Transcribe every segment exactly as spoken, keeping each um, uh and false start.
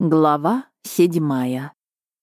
Глава седьмая.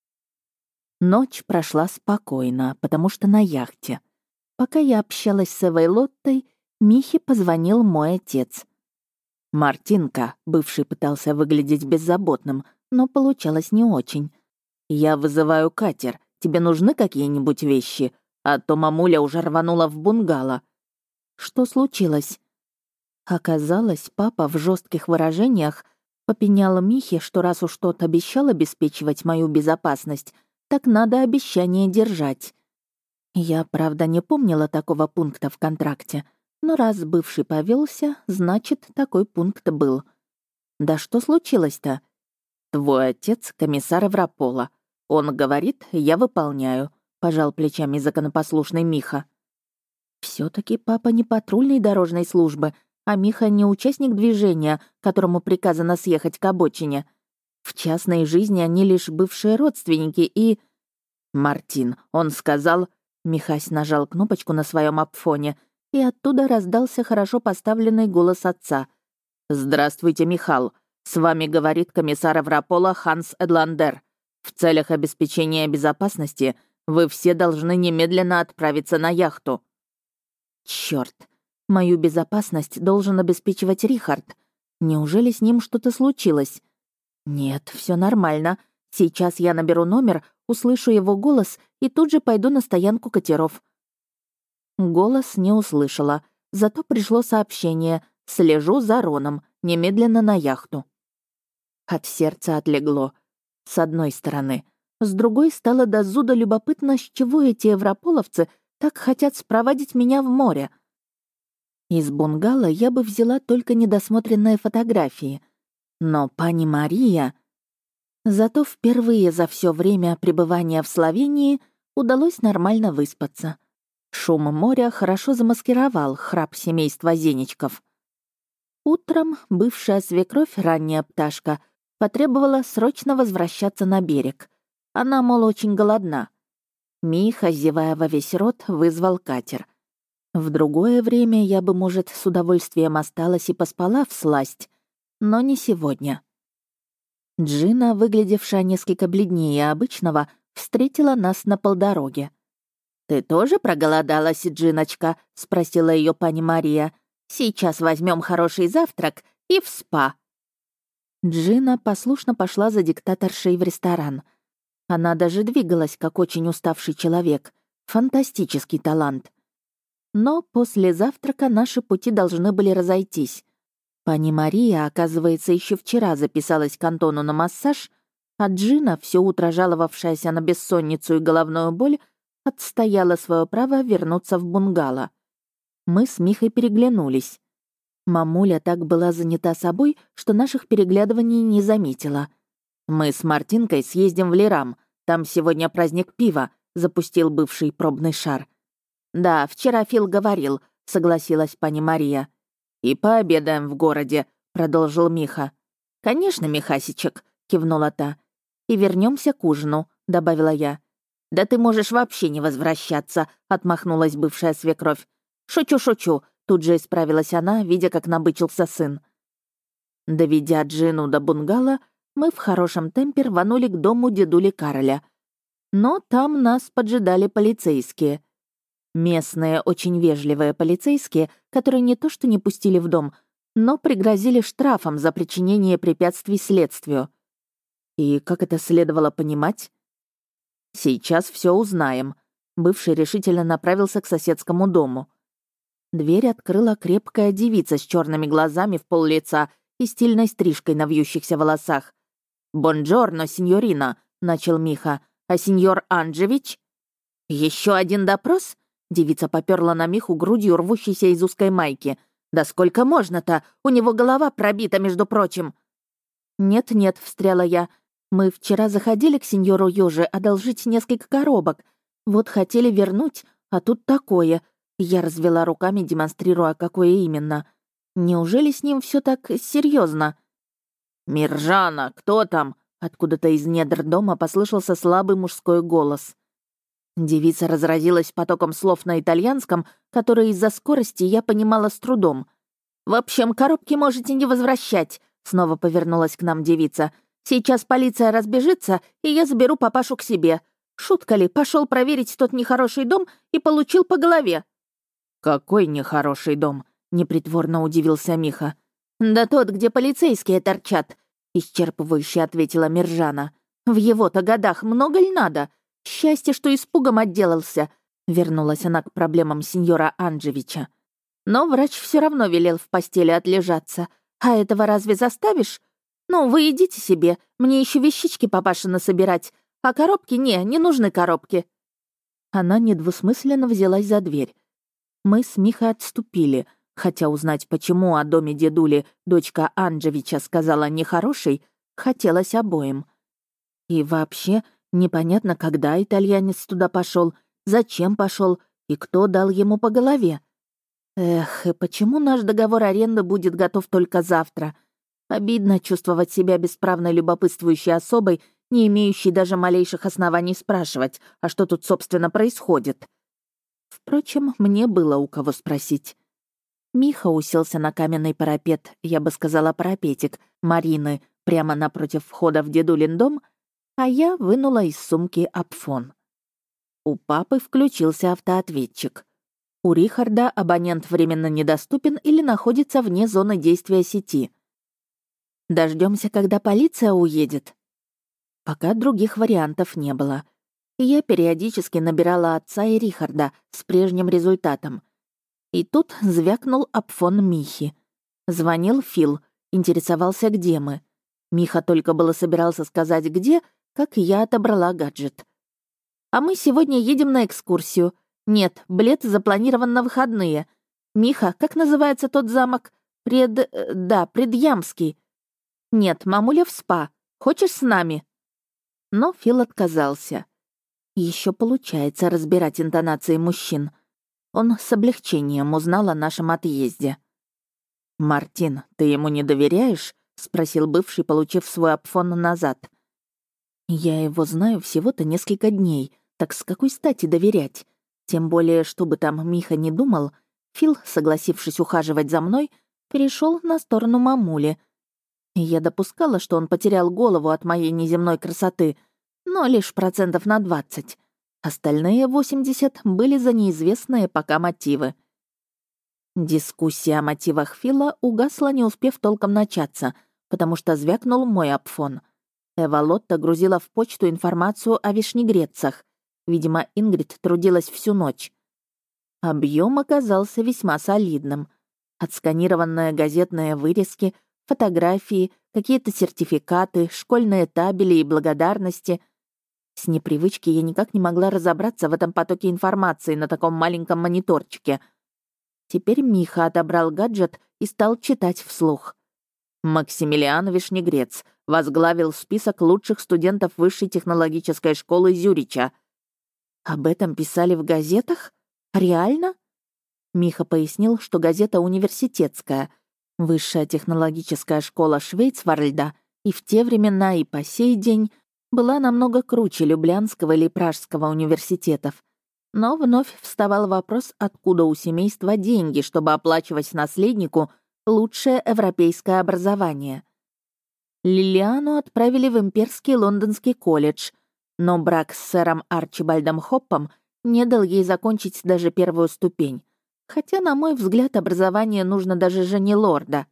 Ночь прошла спокойно, потому что на яхте. Пока я общалась с Эвой Лоттой, Михе позвонил мой отец. Мартинка, бывший, пытался выглядеть беззаботным, но получалось не очень. «Я вызываю катер. Тебе нужны какие-нибудь вещи? А то мамуля уже рванула в бунгало». Что случилось? Оказалось, папа в жестких выражениях попенял Михе, что раз уж тот обещал обеспечивать мою безопасность, так надо обещание держать. Я, правда, не помнила такого пункта в контракте, но раз бывший повелся, значит, такой пункт был. Да что случилось-то? Твой отец — комиссар Европола. Он говорит, я выполняю, пожал плечами законопослушный Миха. все таки папа не патрульной дорожной службы, а Миха не участник движения, которому приказано съехать к обочине. В частной жизни они лишь бывшие родственники и... «Мартин, он сказал...» Михась нажал кнопочку на своем апфоне, и оттуда раздался хорошо поставленный голос отца. «Здравствуйте, Михал. С вами говорит комиссар Европола Ханс Эдландер. В целях обеспечения безопасности вы все должны немедленно отправиться на яхту». Черт! Мою безопасность должен обеспечивать Рихард. Неужели с ним что-то случилось? Нет, все нормально. Сейчас я наберу номер, услышу его голос и тут же пойду на стоянку катеров. Голос не услышала, зато пришло сообщение «Слежу за Роном, немедленно на яхту». От сердца отлегло. С одной стороны. С другой стало до зуда любопытно, с чего эти европоловцы так хотят спровадить меня в море. Из бунгало я бы взяла только недосмотренные фотографии. Но пани Мария... Зато впервые за все время пребывания в Словении удалось нормально выспаться. Шум моря хорошо замаскировал храп семейства Зеничков. Утром бывшая свекровь, ранняя пташка, потребовала срочно возвращаться на берег. Она, мол, очень голодна. Миха, зевая во весь рот, вызвал катер. В другое время я бы, может, с удовольствием осталась и поспала всласть, но не сегодня. Джина, выглядевшая несколько бледнее обычного, встретила нас на полдороге. «Ты тоже проголодалась, Джиночка?» — спросила ее пани Мария. «Сейчас возьмем хороший завтрак и в спа». Джина послушно пошла за диктаторшей в ресторан. Она даже двигалась, как очень уставший человек. Фантастический талант. Но после завтрака наши пути должны были разойтись. Пани Мария, оказывается, еще вчера записалась к Антону на массаж, а Джина, все утро жаловавшаяся на бессонницу и головную боль, отстояла свое право вернуться в бунгало. Мы с Михой переглянулись. Мамуля так была занята собой, что наших переглядываний не заметила. «Мы с Мартинкой съездим в Лерам. Там сегодня праздник пива», — запустил бывший пробный шар. «Да, вчера Фил говорил», — согласилась пани Мария. «И пообедаем в городе», — продолжил Миха. «Конечно, Михасичек», — кивнула та. «И вернемся к ужину», — добавила я. «Да ты можешь вообще не возвращаться», — отмахнулась бывшая свекровь. «Шучу-шучу», — тут же исправилась она, видя, как набычился сын. Доведя Джину до бунгало, мы в хорошем темпе рванули к дому дедули Кароля. Но там нас поджидали полицейские. Местные, очень вежливые полицейские, которые не то что не пустили в дом, но пригрозили штрафом за причинение препятствий следствию. И как это следовало понимать? Сейчас все узнаем. Бывший решительно направился к соседскому дому. Дверь открыла крепкая девица с черными глазами в пол лица и стильной стрижкой на вьющихся волосах. «Бонджорно, сеньорина», — начал Миха. «А сеньор Анджевич?» «Еще один допрос?» Девица попёрла на Миху грудью, рвущейся из узкой майки. «Да сколько можно-то? У него голова пробита, между прочим!» «Нет-нет», — встряла я. «Мы вчера заходили к сеньору Ёже одолжить несколько коробок. Вот хотели вернуть, а тут такое». Я развела руками, демонстрируя, какое именно. «Неужели с ним все так серьезно? «Миржана, кто там?» Откуда-то из недр дома послышался слабый мужской голос. Девица разразилась потоком слов на итальянском, которые из-за скорости я понимала с трудом. «В общем, коробки можете не возвращать», — снова повернулась к нам девица. Сейчас полиция разбежится, и я заберу папашу к себе. Шутка ли, пошел проверить тот нехороший дом и получил по голове». «Какой нехороший дом?» — непритворно удивился Миха. «Да тот, где полицейские торчат», — исчерпывающе ответила Миржана. «В его-то годах много ли надо? Счастье, что испугом отделался», — вернулась она к проблемам сеньора Анджевича. «Но врач все равно велел в постели отлежаться. А этого разве заставишь? Ну, вы идите себе, мне еще вещички папашина собирать, а коробки не, не нужны коробки». Она недвусмысленно взялась за дверь. Мы с Михой отступили, хотя узнать, почему о доме дедули дочка Анджевича сказала нехороший, хотелось обоим. И вообще, непонятно, когда итальянец туда пошел, зачем пошел и кто дал ему по голове. Эх, и почему наш договор аренды будет готов только завтра? Обидно чувствовать себя бесправной любопытствующей особой, не имеющей даже малейших оснований спрашивать, а что тут, собственно, происходит. Впрочем, мне было у кого спросить. Миха уселся на каменный парапет, я бы сказала парапетик, Марины, прямо напротив входа в дедулин дом, а я вынула из сумки апфон. У папы включился автоответчик. У Рихарда абонент временно недоступен или находится вне зоны действия сети. Дождемся, когда полиция уедет. Пока других вариантов не было. И я периодически набирала отца и Рихарда с прежним результатом. И тут звякнул апфон Михи. Звонил Фил, интересовался, где мы. Миха только было собирался сказать, где, как я отобрала гаджет. «А мы сегодня едем на экскурсию. Нет, билет запланирован на выходные. Миха, как называется тот замок? Пред... э, да, Предъямский. Нет, мамуля в спа. Хочешь с нами?» Но Фил отказался. Еще получается разбирать интонации мужчин. Он с облегчением узнал о нашем отъезде. «Мартин, ты ему не доверяешь?» — спросил бывший, получив свой апфон назад. «Я его знаю всего-то несколько дней, так с какой стати доверять? Тем более, что бы там Миха не думал, Фил, согласившись ухаживать за мной, перешел на сторону мамули. Я допускала, что он потерял голову от моей неземной красоты, но лишь процентов на двадцать. Остальные восемьдесят были за неизвестные пока мотивы. Дискуссия о мотивах Фила угасла, не успев толком начаться, потому что звякнул мой апфон. Эва Лотта грузила в почту информацию о вишнегрецах. Видимо, Ингрид трудилась всю ночь. Объем оказался весьма солидным. Отсканированные газетные вырезки, фотографии, какие-то сертификаты, школьные табели и благодарности. С непривычки я никак не могла разобраться в этом потоке информации на таком маленьком мониторчике. Теперь Миха отобрал гаджет и стал читать вслух. Максимилиан Вишнегрец возглавил список лучших студентов Высшей технологической школы Зюрича. Об этом писали в газетах? Реально? Миха пояснил, что газета университетская, Высшая технологическая школа Швейцварльда, и в те времена, и по сей день была намного круче Люблянского или Пражского университетов. Но вновь вставал вопрос, откуда у семейства деньги, чтобы оплачивать наследнику лучшее европейское образование. Лилиану отправили в Имперский лондонский колледж, но брак с сэром Арчибальдом Хоппом не дал ей закончить даже первую ступень, хотя, на мой взгляд, образование нужно даже жене лорда.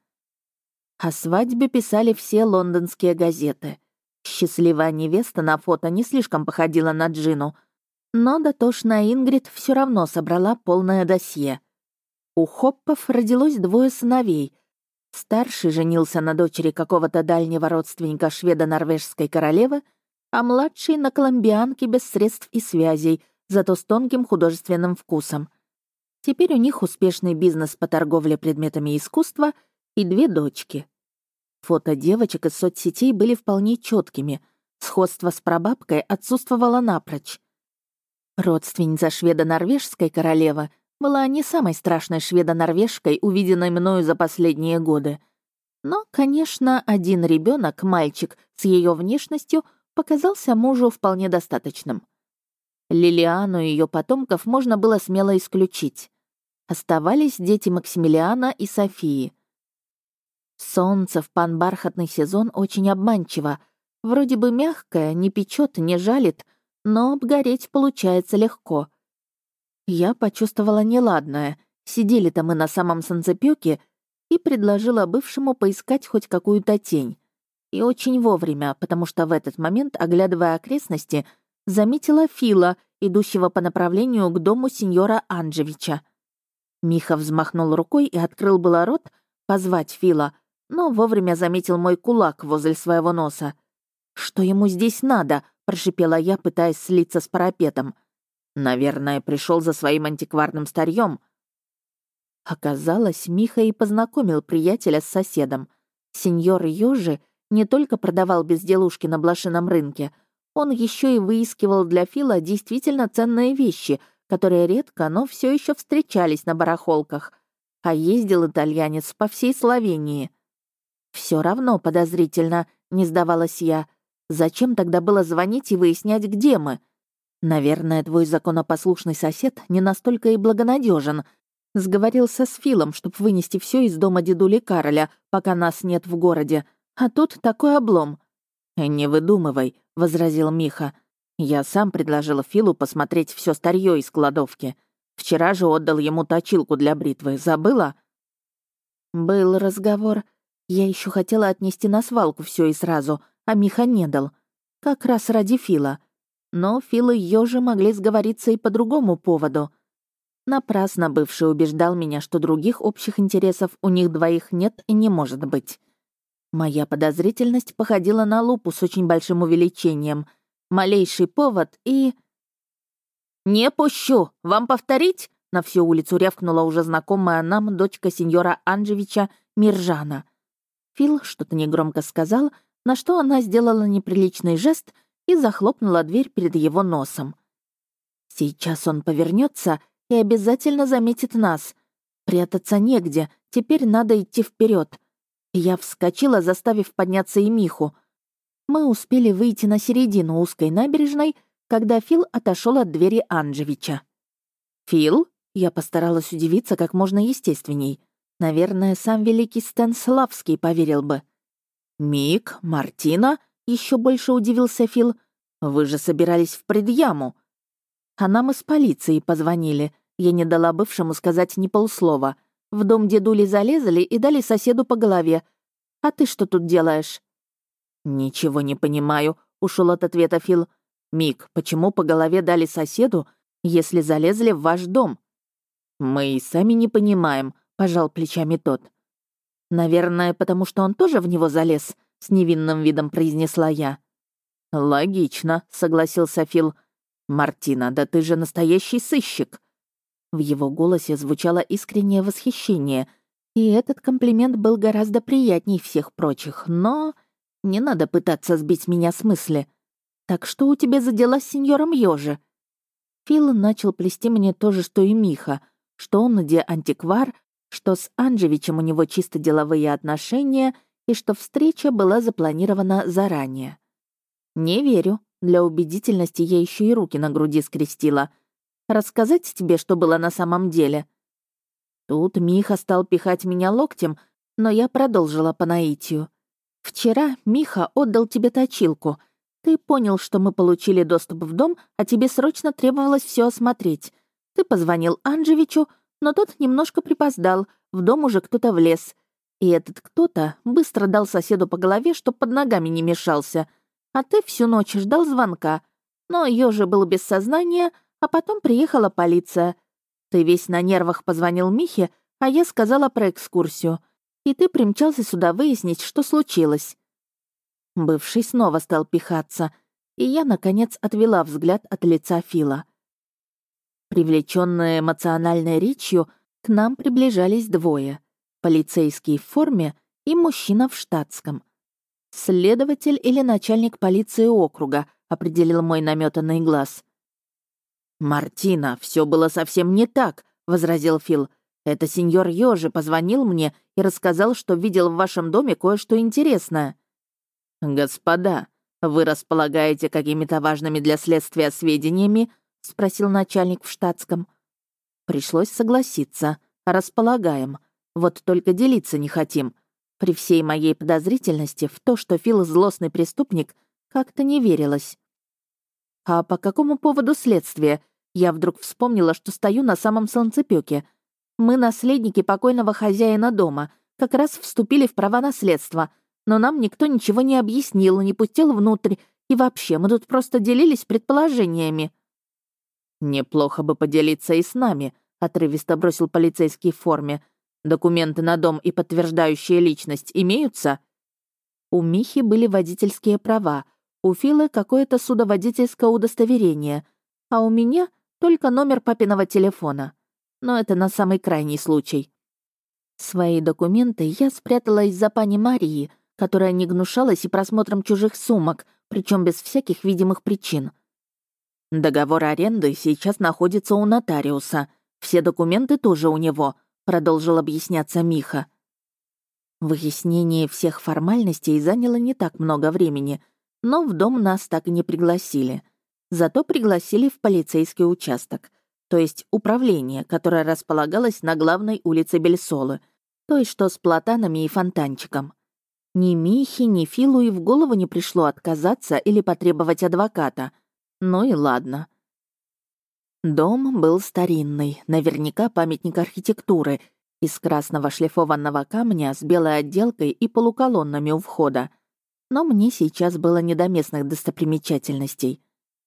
О свадьбе писали все лондонские газеты. Счастливая невеста на фото не слишком походила на Джину, но дотошная Ингрид все равно собрала полное досье. У Хоппов родилось двое сыновей. Старший женился на дочери какого-то дальнего родственника шведо-норвежской королевы, а младший — на коломбианке без средств и связей, зато с тонким художественным вкусом. Теперь у них успешный бизнес по торговле предметами искусства и две дочки. Фото девочек из соцсетей были вполне четкими. Сходство с прабабкой отсутствовало напрочь. Родственница шведо-норвежской королевы была не самой страшной шведо-норвежкой, увиденной мною за последние годы. Но, конечно, один ребенок, мальчик, с ее внешностью показался мужу вполне достаточным. Лилиану и ее потомков можно было смело исключить. Оставались дети Максимилиана и Софии. Солнце в панбархатный сезон очень обманчиво. Вроде бы мягкая, не печет, не жалит, но обгореть получается легко. Я почувствовала неладное. Сидели-то мы на самом солнцепёке и предложила бывшему поискать хоть какую-то тень. И очень вовремя, потому что в этот момент, оглядывая окрестности, заметила Фила, идущего по направлению к дому сеньора Анджевича. Миха взмахнул рукой и открыл было рот позвать Фила, но вовремя заметил мой кулак возле своего носа. «Что ему здесь надо?» — прошипела я, пытаясь слиться с парапетом. «Наверное, пришел за своим антикварным старьем. Оказалось, Миха и познакомил приятеля с соседом. Сеньор Ёжи не только продавал безделушки на блошином рынке, он еще и выискивал для Фила действительно ценные вещи, которые редко, но все еще встречались на барахолках. А ездил итальянец по всей Словении. Все равно подозрительно, не сдавалась я. Зачем тогда было звонить и выяснять, где мы? Наверное, твой законопослушный сосед не настолько и благонадежен. Сговорился с Филом, чтобы вынести все из дома дедули Кароля, пока нас нет в городе. А тут такой облом. «Не выдумывай», — возразил Миха. «Я сам предложил Филу посмотреть все старье из кладовки. Вчера же отдал ему точилку для бритвы. Забыла?» Был разговор. Я еще хотела отнести на свалку все и сразу, а Миха не дал. Как раз ради Фила. Но Фил и Ёжи могли сговориться и по другому поводу. Напрасно бывший убеждал меня, что других общих интересов у них двоих нет и не может быть. Моя подозрительность походила на лупу с очень большим увеличением. Малейший повод и... «Не пущу! Вам повторить?» На всю улицу рявкнула уже знакомая нам дочка сеньора Анджевича Миржана. Фил что-то негромко сказал, на что она сделала неприличный жест и захлопнула дверь перед его носом. Сейчас он повернется и обязательно заметит нас. Прятаться негде, теперь надо идти вперед. Я вскочила, заставив подняться и Миху. Мы успели выйти на середину узкой набережной, когда Фил отошел от двери Анджевича. «Фил?» — я постаралась удивиться как можно естественней. Наверное, сам великий Стэнславский поверил бы. «Мик, Мартина?» — еще больше удивился Фил. «Вы же собирались в предъяму». А нам из полиции позвонили. Я не дала бывшему сказать ни полслова. В дом дедули залезли и дали соседу по голове. А ты что тут делаешь?» «Ничего не понимаю», — ушел от ответа Фил. «Мик, почему по голове дали соседу, если залезли в ваш дом?» «Мы и сами не понимаем», — пожал плечами тот. «Наверное, потому что он тоже в него залез», — с невинным видом произнесла я. «Логично», — согласился Фил. «Мартина, да ты же настоящий сыщик!» В его голосе звучало искреннее восхищение, и этот комплимент был гораздо приятней всех прочих, но не надо пытаться сбить меня с мысли. «Так что у тебя за дела с сеньором Ёжи?» Фил начал плести мне то же, что и Миха, что он где антиквар, что с Анджевичем у него чисто деловые отношения и что встреча была запланирована заранее. «Не верю. Для убедительности я еще и руки на груди скрестила. Рассказать тебе, что было на самом деле?» Тут Миха стал пихать меня локтем, но я продолжила по наитию. «Вчера Миха отдал тебе точилку. Ты понял, что мы получили доступ в дом, а тебе срочно требовалось все осмотреть. Ты позвонил Анджевичу, но тот немножко припоздал, в дом уже кто-то влез. И этот кто-то быстро дал соседу по голове, чтоб под ногами не мешался. А ты всю ночь ждал звонка. Но Ёжи был без сознания, а потом приехала полиция. Ты весь на нервах позвонил Михе, а я сказала про экскурсию. И ты примчался сюда выяснить, что случилось». Бывший снова стал пихаться, и я, наконец, отвела взгляд от лица Фила. Привлечённые эмоциональной речью, к нам приближались двое. Полицейский в форме и мужчина в штатском. «Следователь или начальник полиции округа», — определил мой намётанный глаз. «Мартина, всё было совсем не так», — возразил Фил. «Это сеньор Ёжи позвонил мне и рассказал, что видел в вашем доме кое-что интересное». «Господа, вы располагаете какими-то важными для следствия сведениями?» — спросил начальник в штатском. Пришлось согласиться. Располагаем. Вот только делиться не хотим. При всей моей подозрительности в то, что Фил злостный преступник, Как-то не верилось. А по какому поводу следствие? Я вдруг вспомнила, что стою на самом солнцепёке. Мы наследники покойного хозяина дома, как раз вступили в права наследства, но нам никто ничего не объяснил, не пустил внутрь, и вообще мы тут просто делились предположениями. «Неплохо бы поделиться и с нами», — отрывисто бросил полицейский в форме. «Документы на дом и подтверждающие личность имеются?» У Михи были водительские права, у Филы какое-то судоводительское удостоверение, а у меня только номер папиного телефона. Но это на самый крайний случай. Свои документы я спрятала из-за пани Марии, которая не гнушалась и просмотром чужих сумок, причем без всяких видимых причин. «Договор аренды сейчас находится у нотариуса. Все документы тоже у него», — продолжил объясняться Миха. Выяснение всех формальностей заняло не так много времени, но в дом нас так и не пригласили. Зато пригласили в полицейский участок, то есть управление, которое располагалось на главной улице Бельсолы, той, что с платанами и фонтанчиком. Ни Михе, ни Филу и в голову не пришло отказаться или потребовать адвоката. Ну и ладно. Дом был старинный, наверняка памятник архитектуры, из красного шлифованного камня с белой отделкой и полуколоннами у входа. Но мне сейчас было не до местных достопримечательностей.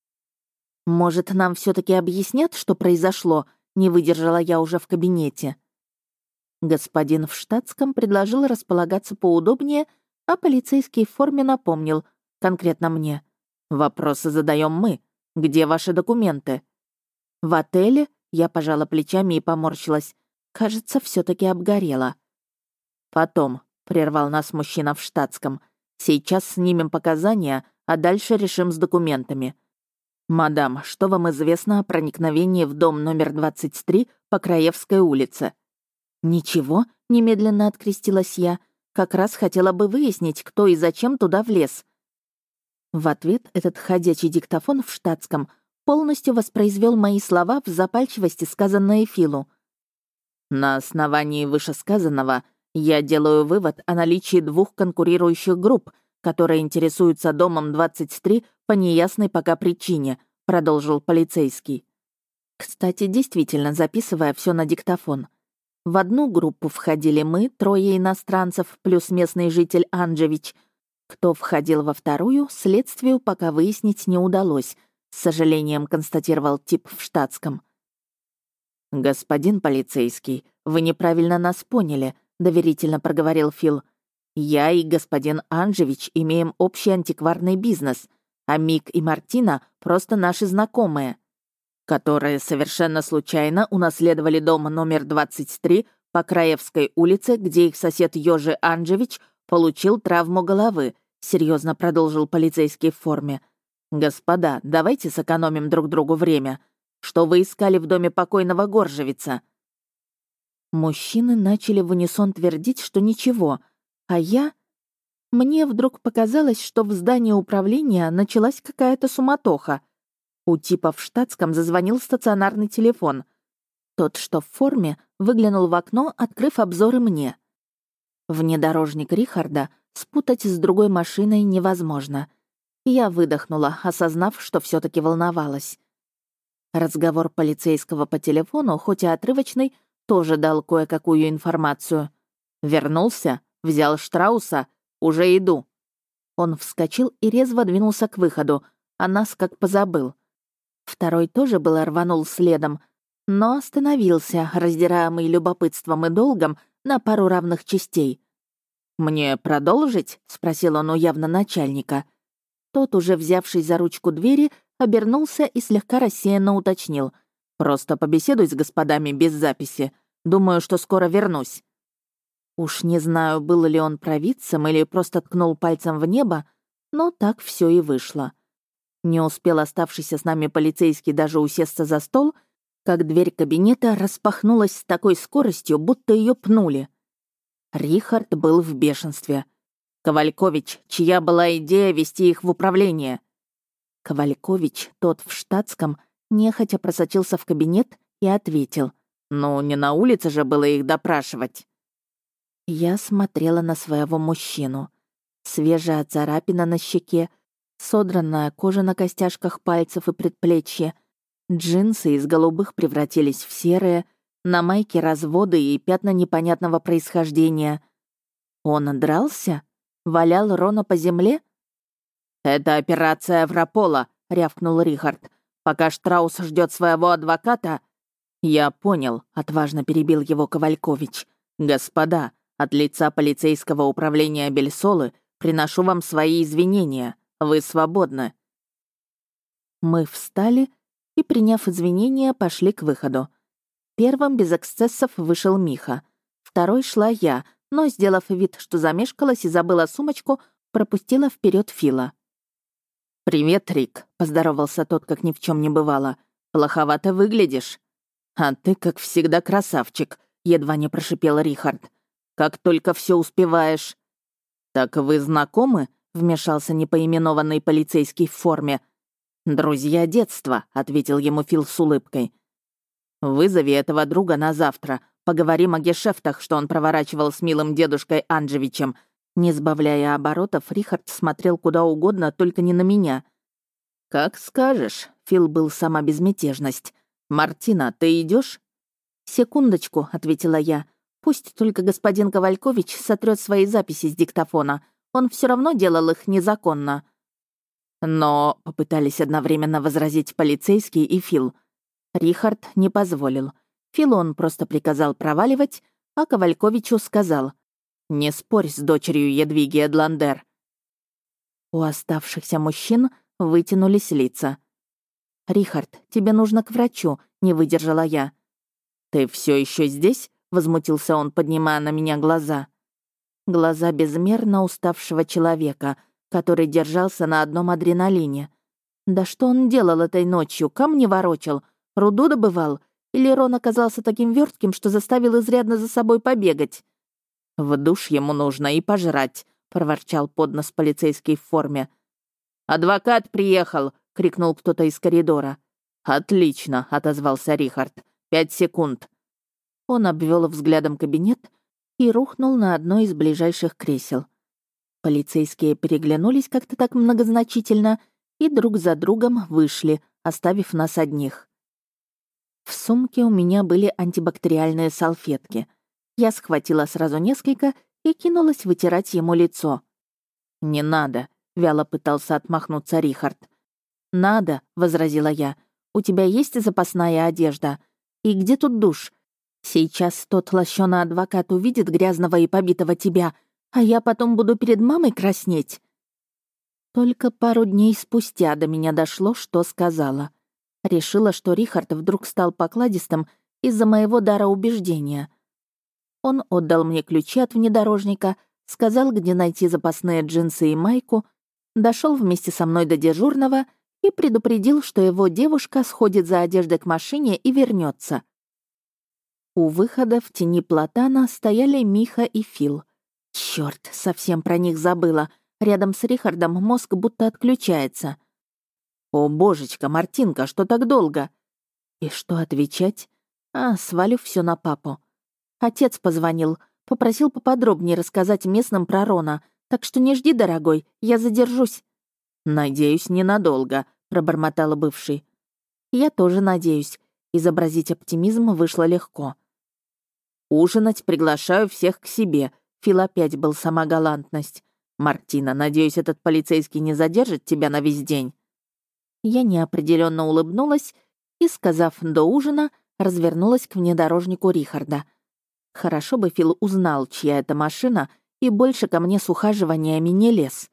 «Может, нам все таки объяснят, что произошло?» — не выдержала я уже в кабинете. Господин в штатском предложил располагаться поудобнее, а полицейский в форме напомнил, конкретно мне. «Вопросы задаем мы. Где ваши документы?» «В отеле?» — я пожала плечами и поморщилась. Кажется, все таки обгорела. «Потом», — прервал нас мужчина в штатском, «сейчас снимем показания, а дальше решим с документами. Мадам, что вам известно о проникновении в дом номер двадцать три по Краевской улице?» «Ничего», — немедленно открестилась я. «Как раз хотела бы выяснить, кто и зачем туда влез». В ответ этот ходячий диктофон в штатском полностью воспроизвел мои слова в запальчивости, сказанные Филу. «На основании вышесказанного я делаю вывод о наличии двух конкурирующих групп, которые интересуются домом двадцать три по неясной пока причине», — продолжил полицейский. Кстати, действительно, записывая все на диктофон. В одну группу входили мы, трое иностранцев, плюс местный житель Анджевич. Кто входил во вторую, следствию пока выяснить не удалось, с сожалением констатировал тип в штатском. «Господин полицейский, вы неправильно нас поняли», — доверительно проговорил Фил. «Я и господин Анджевич имеем общий антикварный бизнес, а Мик и Мартина — просто наши знакомые, которые совершенно случайно унаследовали дом номер двадцать три по Краевской улице, где их сосед Ёжи Анджевич получил травму головы», — серьезно продолжил полицейский в форме. «Господа, давайте сэкономим друг другу время. Что вы искали в доме покойного Горжевица?» Мужчины начали в унисон твердить, что ничего, а я... Мне вдруг показалось, что в здании управления началась какая-то суматоха. У типа в штатском зазвонил стационарный телефон. Тот, что в форме, выглянул в окно, открыв обзоры мне. Внедорожник Рихарда спутать с другой машиной невозможно. Я выдохнула, осознав, что все таки волновалась. Разговор полицейского по телефону, хоть и отрывочный, тоже дал кое-какую информацию. «Вернулся? Взял Штрауса? Уже иду». Он вскочил и резво двинулся к выходу, а нас как позабыл. Второй тоже было рванул следом, но остановился, раздираемый любопытством и долгом, на пару равных частей. «Мне продолжить?» — спросил он у явно начальника. Тот, уже взявший за ручку двери, обернулся и слегка рассеянно уточнил. «Просто побеседуй с господами без записи. Думаю, что скоро вернусь». Уж не знаю, был ли он провидцем или просто ткнул пальцем в небо, но так все и вышло. Не успел оставшийся с нами полицейский даже усесться за стол, как дверь кабинета распахнулась с такой скоростью, будто ее пнули. Рихард был в бешенстве. «Ковалькович, чья была идея вести их в управление?» Ковалькович, тот в штатском, нехотя просочился в кабинет и ответил. «Ну, не на улице же было их допрашивать». Я смотрела на своего мужчину. Свежая царапина на щеке, Содранная кожа на костяшках пальцев и предплечья. Джинсы из голубых превратились в серые, на майке разводы и пятна непонятного происхождения. Он дрался? Валял Рона по земле? «Это операция Авропола», — рявкнул Рихард. «Пока Штраус ждет своего адвоката...» «Я понял», — отважно перебил его Ковалькович. «Господа, от лица полицейского управления Бельсолы приношу вам свои извинения. Вы свободны». Мы встали и, приняв извинения, пошли к выходу. Первым без эксцессов вышел Миха. Второй шла я, но, сделав вид, что замешкалась и забыла сумочку, пропустила вперед Фила. «Привет, Рик», — поздоровался тот, как ни в чем не бывало. «Плоховато выглядишь». «А ты, как всегда, красавчик», — едва не прошипел Рихард. «Как только все успеваешь». «Так вы знакомы?» — вмешался непоименованный полицейский в форме. «Друзья детства», — ответил ему Фил с улыбкой. «Вызови этого друга на завтра. Поговорим о гешефтах, что он проворачивал с милым дедушкой Анджевичем». Не сбавляя оборотов, Рихард смотрел куда угодно, только не на меня. «Как скажешь», — Фил был сама безмятежность. «Мартина, ты идешь? «Секундочку», — ответила я. «Пусть только господин Ковалькович сотрет свои записи с диктофона. Он все равно делал их незаконно». «Но», — попытались одновременно возразить полицейский и Фил. Рихард не позволил. Филу он просто приказал проваливать, а Ковальковичу сказал: «Не спорь с дочерью Ядвиги Эдландер». У оставшихся мужчин вытянулись лица. «Рихард, тебе нужно к врачу», — не выдержала я. «Ты все еще здесь?» — возмутился он, поднимая на меня глаза. Глаза безмерно уставшего человека, который держался на одном адреналине. Да что он делал этой ночью? Камни ворочал? Руду добывал? Или Рон оказался таким вертким, что заставил изрядно за собой побегать? «В душ ему нужно и пожрать», — проворчал под нос полицейский в форме. «Адвокат приехал!» — крикнул кто-то из коридора. «Отлично!» — отозвался Рихард. «Пять секунд». Он обвел взглядом кабинет и рухнул на одно из ближайших кресел. Полицейские переглянулись как-то так многозначительно и друг за другом вышли, оставив нас одних. В сумке у меня были антибактериальные салфетки. Я схватила сразу несколько и кинулась вытирать ему лицо. «Не надо», — вяло пытался отмахнуться Рихард. «Надо», — возразила я. «У тебя есть запасная одежда? И где тут душ? Сейчас тот лощёный адвокат увидит грязного и побитого тебя, а я потом буду перед мамой краснеть». Только пару дней спустя до меня дошло, что сказала. Решила, что Рихард вдруг стал покладистым из-за моего дара убеждения. Он отдал мне ключи от внедорожника, сказал, где найти запасные джинсы и майку, дошел вместе со мной до дежурного и предупредил, что его девушка сходит за одеждой к машине и вернется. У выхода в тени платана стояли Миха и Фил. Черт, совсем про них забыла. Рядом с Рихардом мозг будто отключается. «О, божечка, Мартинка, что так долго?» И что отвечать? А, свалю все на папу. Отец позвонил, попросил поподробнее рассказать местным про Рона, так что не жди, дорогой, я задержусь. «Надеюсь, ненадолго», — пробормотала бывший. «Я тоже надеюсь». Изобразить оптимизм вышло легко. «Ужинать приглашаю всех к себе», — Фил опять был сама галантность. «Мартина, надеюсь, этот полицейский не задержит тебя на весь день?» Я неопределенно улыбнулась и, сказав «до ужина», развернулась к внедорожнику Рихарда. Хорошо бы Фил узнал, чья это машина, и больше ко мне с ухаживаниями не лез.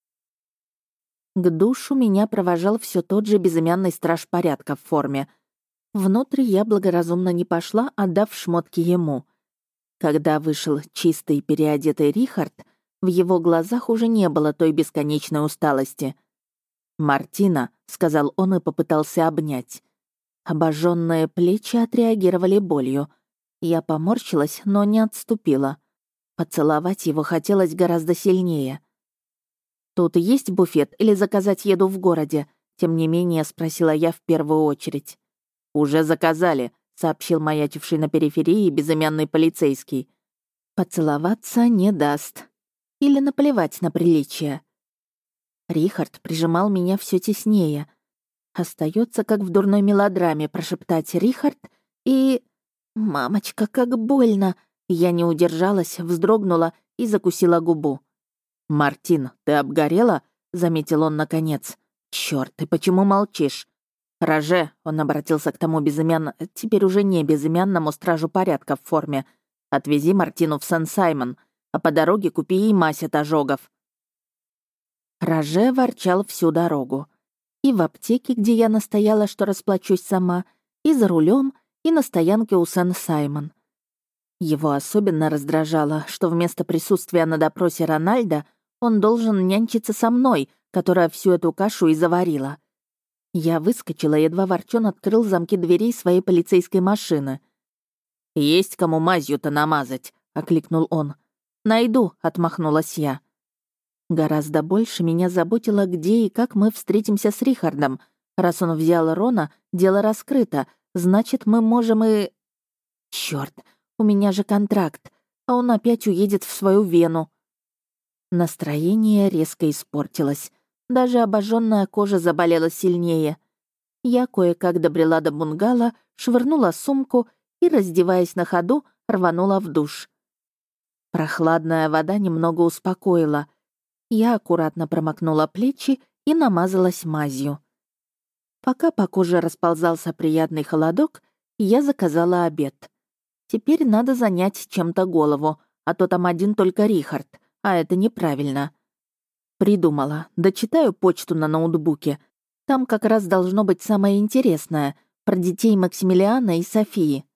К душу меня провожал все тот же безымянный страж порядка в форме. Внутрь я благоразумно не пошла, отдав шмотки ему. Когда вышел чистый переодетый Рихард, в его глазах уже не было той бесконечной усталости. «Мартина», — сказал он и попытался обнять. Обожженные плечи отреагировали болью. Я поморщилась, но не отступила. Поцеловать его хотелось гораздо сильнее. «Тут есть буфет или заказать еду в городе?» Тем не менее, спросила я в первую очередь. «Уже заказали», — сообщил маячивший на периферии безымянный полицейский. «Поцеловаться не даст. Или наплевать на приличие». Рихард прижимал меня все теснее. Остается, как в дурной мелодраме, прошептать «Рихард» и... «Мамочка, как больно!» Я не удержалась, вздрогнула и закусила губу. «Мартин, ты обгорела?» — заметил он наконец. «Чёрт, ты почему молчишь?» «Роже», — он обратился к тому безымянно... теперь уже не безымянному стражу порядка в форме. «Отвези Мартину в Сан-Саймон, а по дороге купи ей мазь от ожогов». Роже ворчал всю дорогу. И в аптеке, где я настояла, что расплачусь сама, и за рулем, и на стоянке у Сан-Саймон. Его особенно раздражало, что вместо присутствия на допросе Рональда он должен нянчиться со мной, которая всю эту кашу и заварила. Я выскочила, едва Ворчон открыл замки дверей своей полицейской машины. «Есть кому мазью-то намазать», — окликнул он. «Найду», — отмахнулась я. Гораздо больше меня заботило, где и как мы встретимся с Рихардом. Раз он взял Рона, дело раскрыто, значит, мы можем и... Чёрт, у меня же контракт, а он опять уедет в свою Вену. Настроение резко испортилось. Даже обожженная кожа заболела сильнее. Я кое-как добрела до бунгало, швырнула сумку и, раздеваясь на ходу, рванула в душ. Прохладная вода немного успокоила. Я аккуратно промокнула плечи и намазалась мазью. Пока по коже расползался приятный холодок, я заказала обед. Теперь надо занять чем-то голову, а то там один только Рихард, а это неправильно. Придумала. Дочитаю почту на ноутбуке. Там как раз должно быть самое интересное — про детей Максимилиана и Софии.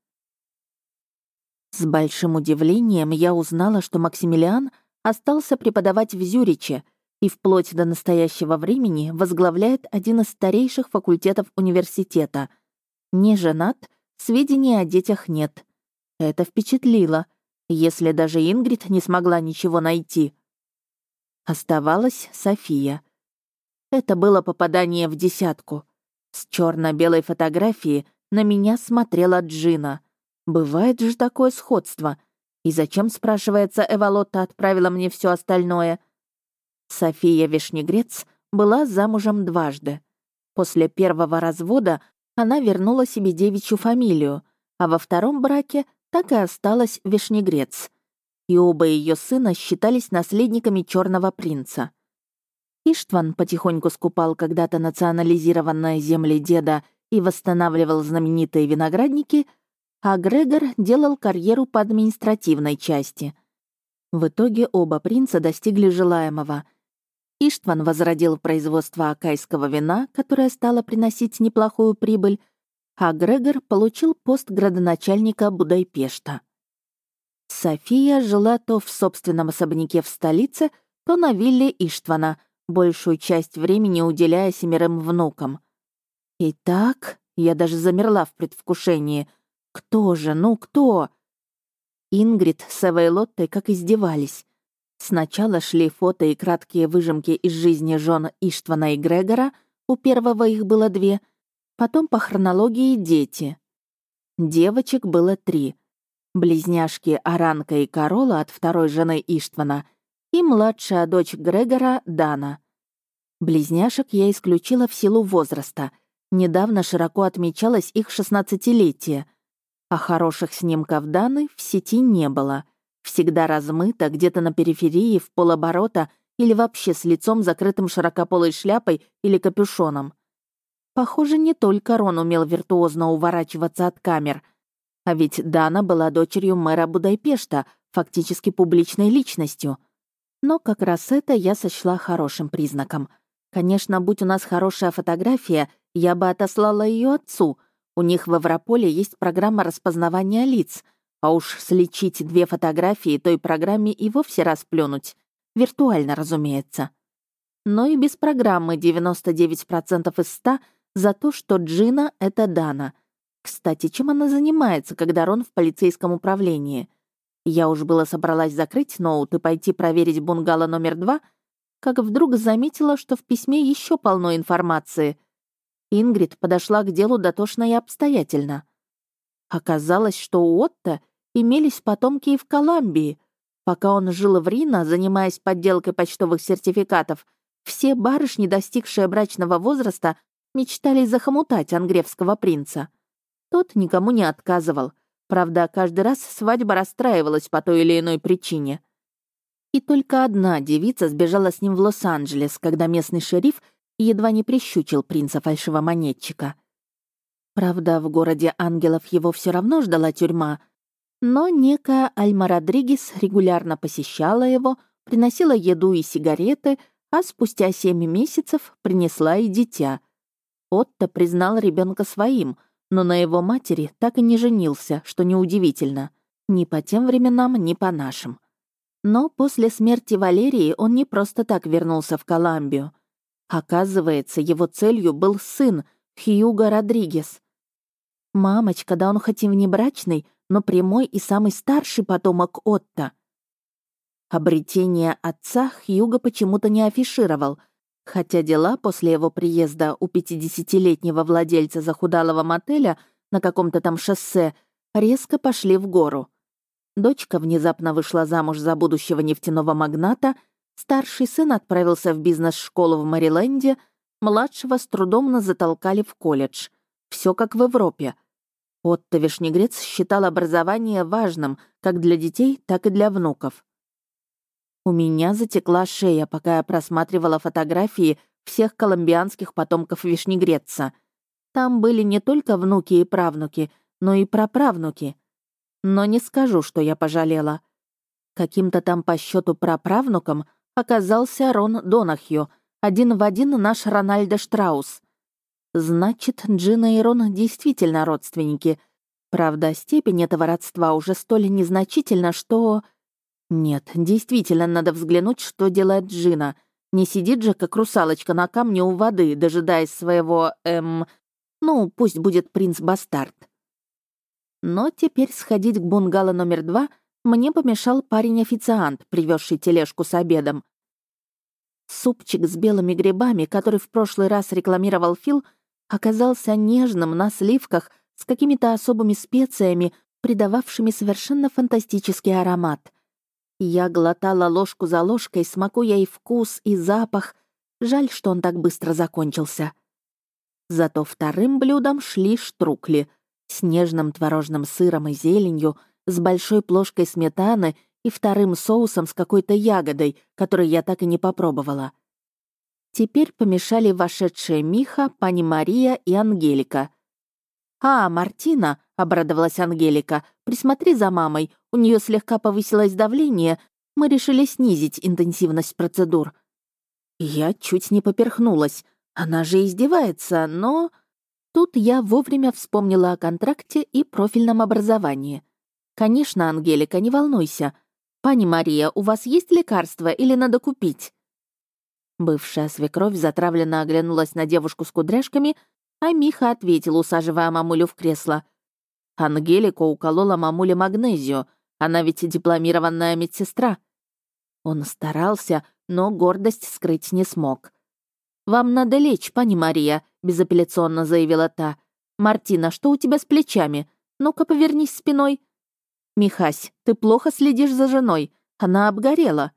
С большим удивлением я узнала, что Максимилиан остался преподавать в Зюриче и вплоть до настоящего времени возглавляет один из старейших факультетов университета. Не женат, сведений о детях нет. Это впечатлило, если даже Ингрид не смогла ничего найти. Оставалась София. Это было попадание в десятку. С черно-белой фотографии на меня смотрела Джина. Бывает же такое сходство. И зачем, спрашивается, Эвалотта отправила мне все остальное? София Вишнегрец была замужем дважды. После первого развода она вернула себе девичью фамилию, а во втором браке так и осталась Вишнегрец. И оба ее сына считались наследниками Черного принца. Иштван потихоньку скупал когда-то национализированные земли деда и восстанавливал знаменитые виноградники, а Грегор делал карьеру по административной части. В итоге оба принца достигли желаемого. Иштван возродил производство акайского вина, которое стало приносить неплохую прибыль, а Грегор получил пост градоначальника Будапешта. София жила то в собственном особняке в столице, то на вилле Иштвана, большую часть времени уделяя семерым внукам. Итак, я даже замерла в предвкушении. Кто же, ну кто? Ингрид с Эвейлоттой как издевались. Сначала шли фото и краткие выжимки из жизни жен Иштвана и Грегора, у первого их было две, потом по хронологии дети. Девочек было три. Близняшки Аранка и Карола от второй жены Иштвана и младшая дочь Грегора Дана. Близняшек я исключила в силу возраста. Недавно широко отмечалось их шестнадцатилетие, а хороших снимков Даны в сети не было. Всегда размыто, где-то на периферии, в полоборота или вообще с лицом, закрытым широкополой шляпой или капюшоном. Похоже, не только Рон умел виртуозно уворачиваться от камер, а ведь Дана была дочерью мэра Будапешта, фактически публичной личностью. Но как раз это я сочла хорошим признаком. Конечно, будь у нас хорошая фотография, я бы отослала ее отцу. У них в Европоле есть программа распознавания лиц, а уж сличить две фотографии той программе и вовсе расплюнуть. Виртуально, разумеется. Но и без программы девяносто девять процентов из ста за то, что Джина — это Дана. Кстати, чем она занимается, когда Рон в полицейском управлении? Я уж было собралась закрыть ноут и пойти проверить бунгало номер два, как вдруг заметила, что в письме еще полно информации. Ингрид подошла к делу дотошно и обстоятельно. Оказалось, что у Отто имелись потомки и в Колумбии. Пока он жил в Рино, занимаясь подделкой почтовых сертификатов, Все барышни, достигшие брачного возраста, мечтали захомутать ангревского принца. Тот никому не отказывал. Правда, каждый раз свадьба расстраивалась по той или иной причине. И только одна девица сбежала с ним в Лос-Анджелес, когда местный шериф едва не прищучил принца-фальшивомонетчика. Правда, в городе ангелов его все равно ждала тюрьма, но некая Альма Родригес регулярно посещала его, приносила еду и сигареты, а спустя семь месяцев принесла и дитя. Отто признал ребенка своим, но на его матери так и не женился, что неудивительно. Ни по тем временам, ни по нашим. Но после смерти Валерии он не просто так вернулся в Коламбию. Оказывается, его целью был сын, Хьюго Родригес. Мамочка, да он хоть и внебрачный, но прямой и самый старший потомок Отто. Обретение отца Хьюго почему-то не афишировал, хотя дела после его приезда у пятидесятилетнего владельца захудалого мотеля на каком-то там шоссе резко пошли в гору. Дочка внезапно вышла замуж за будущего нефтяного магната, старший сын отправился в бизнес-школу в Мэриленде, младшего с трудом затолкали в колледж. Все как в Европе. Отто Вишнегрец считал образование важным как для детей, так и для внуков. У меня затекла шея, пока я просматривала фотографии всех колумбианских потомков Вишнегреца. Там были не только внуки и правнуки, но и праправнуки. Но не скажу, что я пожалела. Каким-то там по счету праправнуком оказался Рон Донахью, один в один наш Рональдо Штраус. Значит, Джина и Рон действительно родственники. Правда, степень этого родства уже столь незначительна, что... Нет, действительно надо взглянуть, что делает Джина. Не сидит же, как русалочка на камне у воды, дожидаясь своего, эм... Ну, пусть будет принц-бастард. Но теперь сходить к бунгало номер два мне помешал парень-официант, привезший тележку с обедом. Супчик с белыми грибами, который в прошлый раз рекламировал Фил, оказался нежным на сливках с какими-то особыми специями, придававшими совершенно фантастический аромат. Я глотала ложку за ложкой, смакуя и вкус, и запах. Жаль, что он так быстро закончился. Зато вторым блюдом шли штрукли с нежным творожным сыром и зеленью, с большой плошкой сметаны и вторым соусом с какой-то ягодой, которую я так и не попробовала. Теперь помешали вошедшие Миха, пани Мария и Ангелика. «А, Мартина», — обрадовалась Ангелика, — «присмотри за мамой, у нее слегка повысилось давление, мы решили снизить интенсивность процедур». Я чуть не поперхнулась. Она же издевается, но... Тут я вовремя вспомнила о контракте и профильном образовании. «Конечно, Ангелика, не волнуйся. Пани Мария, у вас есть лекарства или надо купить?» Бывшая свекровь затравленно оглянулась на девушку с кудряшками, а Миха ответил, усаживая мамулю в кресло. «Ангелика уколола мамуле магнезию. Она ведь дипломированная медсестра». Он старался, но гордость скрыть не смог. «Вам надо лечь, пани Мария», — безапелляционно заявила та. «Мартина, что у тебя с плечами? Ну-ка, повернись спиной». «Михась, ты плохо следишь за женой. Она обгорела».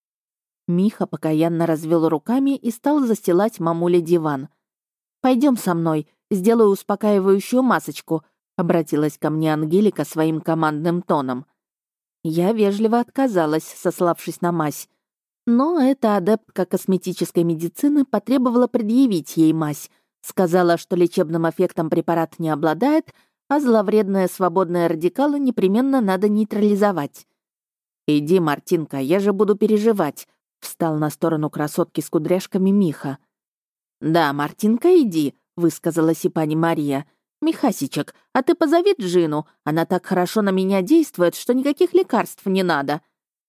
Миха покаянно развел руками и стал застилать мамуле диван. «Пойдем со мной, сделаю успокаивающую масочку», — обратилась ко мне Ангелика своим командным тоном. Я вежливо отказалась, сославшись на мазь. Но эта адептка косметической медицины потребовала предъявить ей мазь. Сказала, что лечебным эффектом препарат не обладает, а зловредные свободные радикалы непременно надо нейтрализовать. «Иди, Мартинка, я же буду переживать», — встал на сторону красотки с кудряшками Миха. «Да, Мартинка, иди», — высказалась и пани Мария. «Михасичек, а ты позови Джину, она так хорошо на меня действует, что никаких лекарств не надо».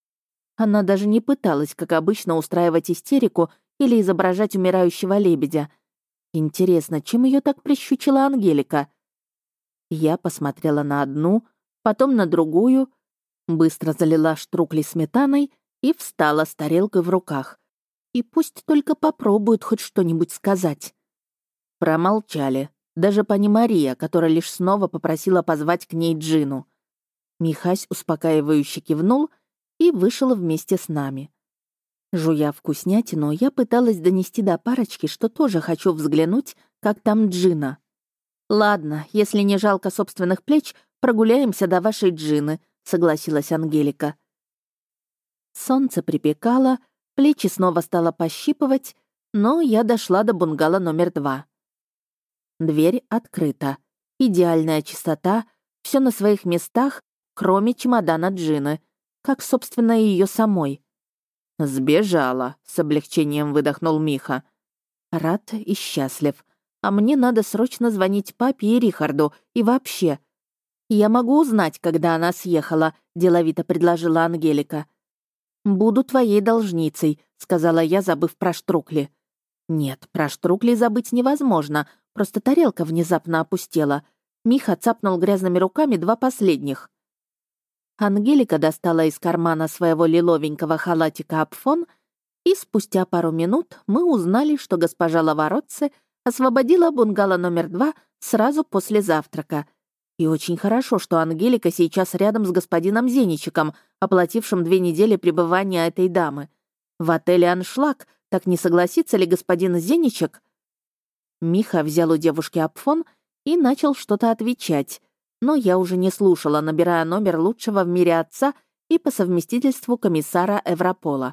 Она даже не пыталась, как обычно, устраивать истерику или изображать умирающего лебедя. Интересно, чем ее так прищучила Ангелика? Я посмотрела на одну, потом на другую, быстро залила штрукли сметаной и встала с тарелкой в руках. И пусть только попробует хоть что-нибудь сказать. Промолчали. Даже пани Мария, которая лишь снова попросила позвать к ней Джину. Михась успокаивающе кивнул и вышел вместе с нами. Жуя вкуснятину, я пыталась донести до парочки, что тоже хочу взглянуть, как там Джина. «Ладно, если не жалко собственных плеч, прогуляемся до вашей Джины», — согласилась Ангелика. Солнце припекало, плечи снова стало пощипывать, но я дошла до бунгало номер два. Дверь открыта. Идеальная чистота, все на своих местах, кроме чемодана Джины, как, собственно, и ее самой. «Сбежала», — с облегчением выдохнул Миха. Рад и счастлив. А мне надо срочно звонить папе и Рихарду, и вообще. «Я могу узнать, когда она съехала», — деловито предложила Ангелика. «Буду твоей должницей», — сказала я, забыв про штрукли. Нет, про штрукли забыть невозможно, просто тарелка внезапно опустела. Миха цапнул грязными руками два последних. Ангелика достала из кармана своего лиловенького халатика апфон, и спустя пару минут мы узнали, что госпожа Лаворотце освободила бунгало номер два сразу после завтрака. И очень хорошо, что Ангелика сейчас рядом с господином Зеничиком, оплатившим две недели пребывания этой дамы. В отеле «Аншлаг», так не согласится ли господин Зеничек? Миха взял у девушки апфон и начал что-то отвечать, но я уже не слушала, набирая номер лучшего в мире отца и по совместительству комиссара Европола.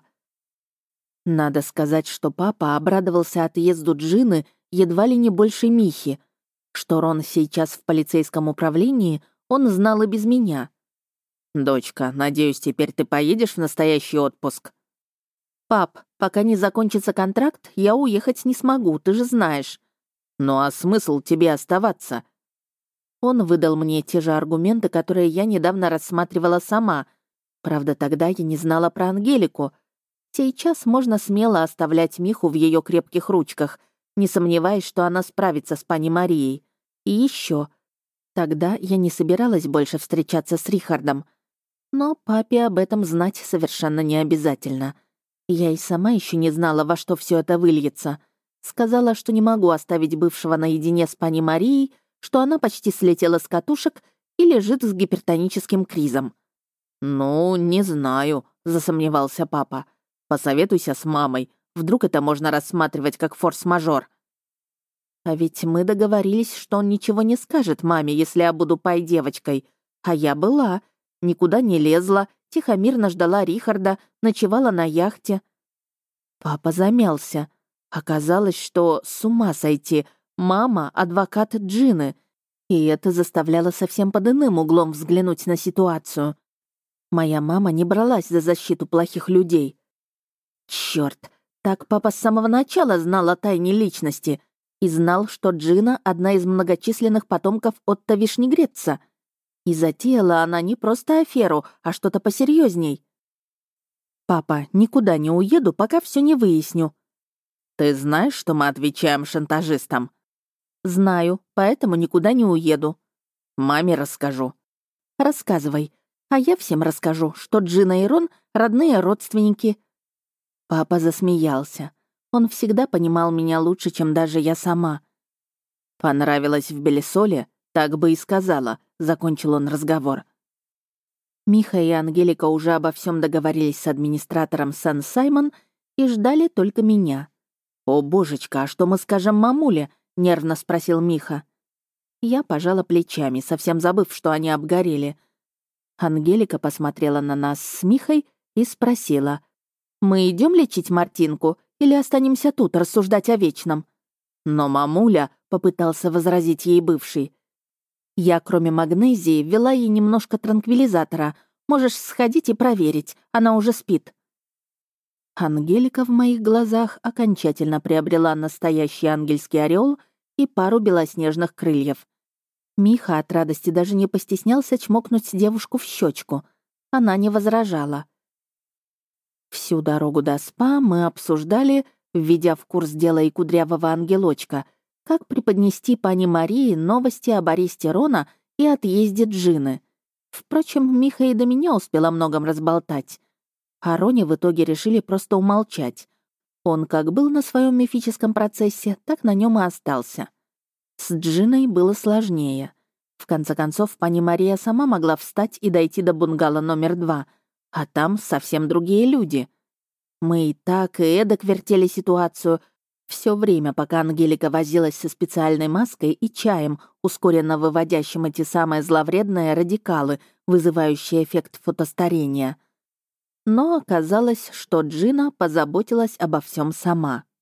Надо сказать, что папа обрадовался отъезду Джины едва ли не больше Михи. Что Рон сейчас в полицейском управлении, он знал и без меня. «Дочка, надеюсь, теперь ты поедешь в настоящий отпуск?» «Пап, пока не закончится контракт, я уехать не смогу, ты же знаешь». «Ну а смысл тебе оставаться?» Он выдал мне те же аргументы, которые я недавно рассматривала сама. Правда, тогда я не знала про Ангелику. Сейчас можно смело оставлять Миху в ее крепких ручках, не сомневаясь, что она справится с пани Марией. И еще. Тогда я не собиралась больше встречаться с Рихардом. Но папе об этом знать совершенно не обязательно. Я и сама еще не знала, во что все это выльется. Сказала, что не могу оставить бывшего наедине с пани Марией, что она почти слетела с катушек и лежит с гипертоническим кризом. «Ну, не знаю», — засомневался папа. «Посоветуйся с мамой. Вдруг это можно рассматривать как форс-мажор». А ведь мы договорились, что он ничего не скажет маме, если я буду пай-девочкой. А я была. Никуда не лезла, тихо-мирно ждала Рихарда, ночевала на яхте. Папа замялся. Оказалось, что с ума сойти. Мама — адвокат Джины. И это заставляло совсем под иным углом взглянуть на ситуацию. Моя мама не бралась за защиту плохих людей. Чёрт, так папа с самого начала знал о тайне личности и знал, что Джина — одна из многочисленных потомков Отто Вишнегретца. И затеяла она не просто аферу, а что-то посерьезней. «Папа, никуда не уеду, пока все не выясню». «Ты знаешь, что мы отвечаем шантажистам?» «Знаю, поэтому никуда не уеду». «Маме расскажу». «Рассказывай. А я всем расскажу, что Джина и Рон — родные родственники». Папа засмеялся. Он всегда понимал меня лучше, чем даже я сама. «Понравилось в Белесоле? Так бы и сказала», — закончил он разговор. Миха и Ангелика уже обо всем договорились с администратором Сан-Саймон и ждали только меня. «О, божечка, а что мы скажем мамуле?» — нервно спросил Миха. Я пожала плечами, совсем забыв, что они обгорели. Ангелика посмотрела на нас с Михой и спросила: «Мы идем лечить Мартинку или останемся тут рассуждать о вечном?» «Но мамуля», — попытался возразить ей бывший. «Я, кроме магнезии, ввела ей немножко транквилизатора. Можешь сходить и проверить, она уже спит». Ангелика в моих глазах окончательно приобрела настоящий ангельский орел и пару белоснежных крыльев. Миха от радости даже не постеснялся чмокнуть девушку в щечку. Она не возражала. Всю дорогу до спа мы обсуждали, введя в курс дела и кудрявого ангелочка, как преподнести пани Марии новости об аресте Рона и отъезде Джины. Впрочем, Миха и до меня успела о многом разболтать. О Роне в итоге решили просто умолчать. Он как был на своем мифическом процессе, так на нем и остался. С Джиной было сложнее. В конце концов, пани Мария сама могла встать и дойти до бунгало номер два, а там совсем другие люди. Мы и так, и эдак вертели ситуацию. Все время, пока Ангелика возилась со специальной маской и чаем, ускоренно выводящим эти самые зловредные радикалы, вызывающие эффект фотостарения. Но оказалось, что Джина позаботилась обо всем сама.